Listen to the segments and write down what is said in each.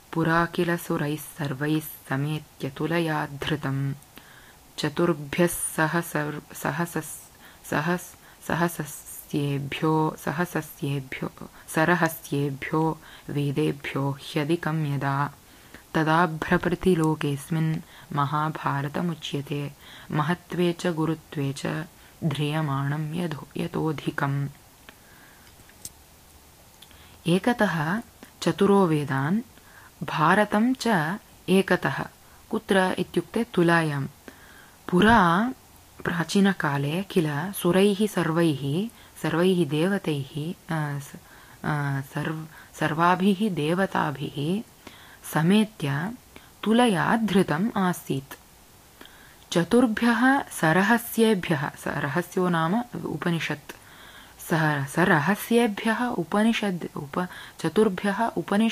पुरा किल सुरैः सर्वैः समेत्य तुलया धृतम् चतुर्भ्यः सरहस्येभ्यो वेदेभ्यो ह्यधिकं यदा तदा भ्रप्रतिलोकेऽस्मिन् महाभारतमुच्यते महत्त्वे च गुरुत्वे च ध्रियमाणं यतोऽधिकम्। एकतः चतुरो वेदान् भारतं च एकतः कुत्र इत्युक्ते तुलायां। पुरा प्राचीनकाले किल सुरैः सर्वैः देवतैः सर्वाभिः देवताभिः समेत्य तुलया धृतम् आसीत्। चतुर्भ्यः सरहस्येभ्यः सरहस्यो नाम उपनिषत् सरहस्येभ्यः चतुर्भ्यः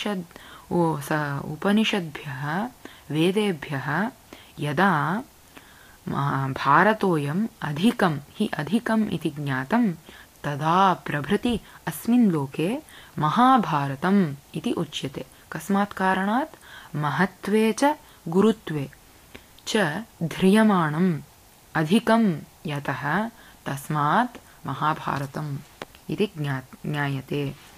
उपनिषद्भ्यः वेदेभ्यः यदा भारतोऽयम् अधिकम् इति ज्ञातं तदा प्रभृति अस्मिन् लोके महाभारतम् इति उच्यते। कस्मात् कारणात् महत्त्वे च गुरुत्वे च ध्रियमाणम् अधिकं यतः तस्मात् महाभारतम् इति ज्ञायते।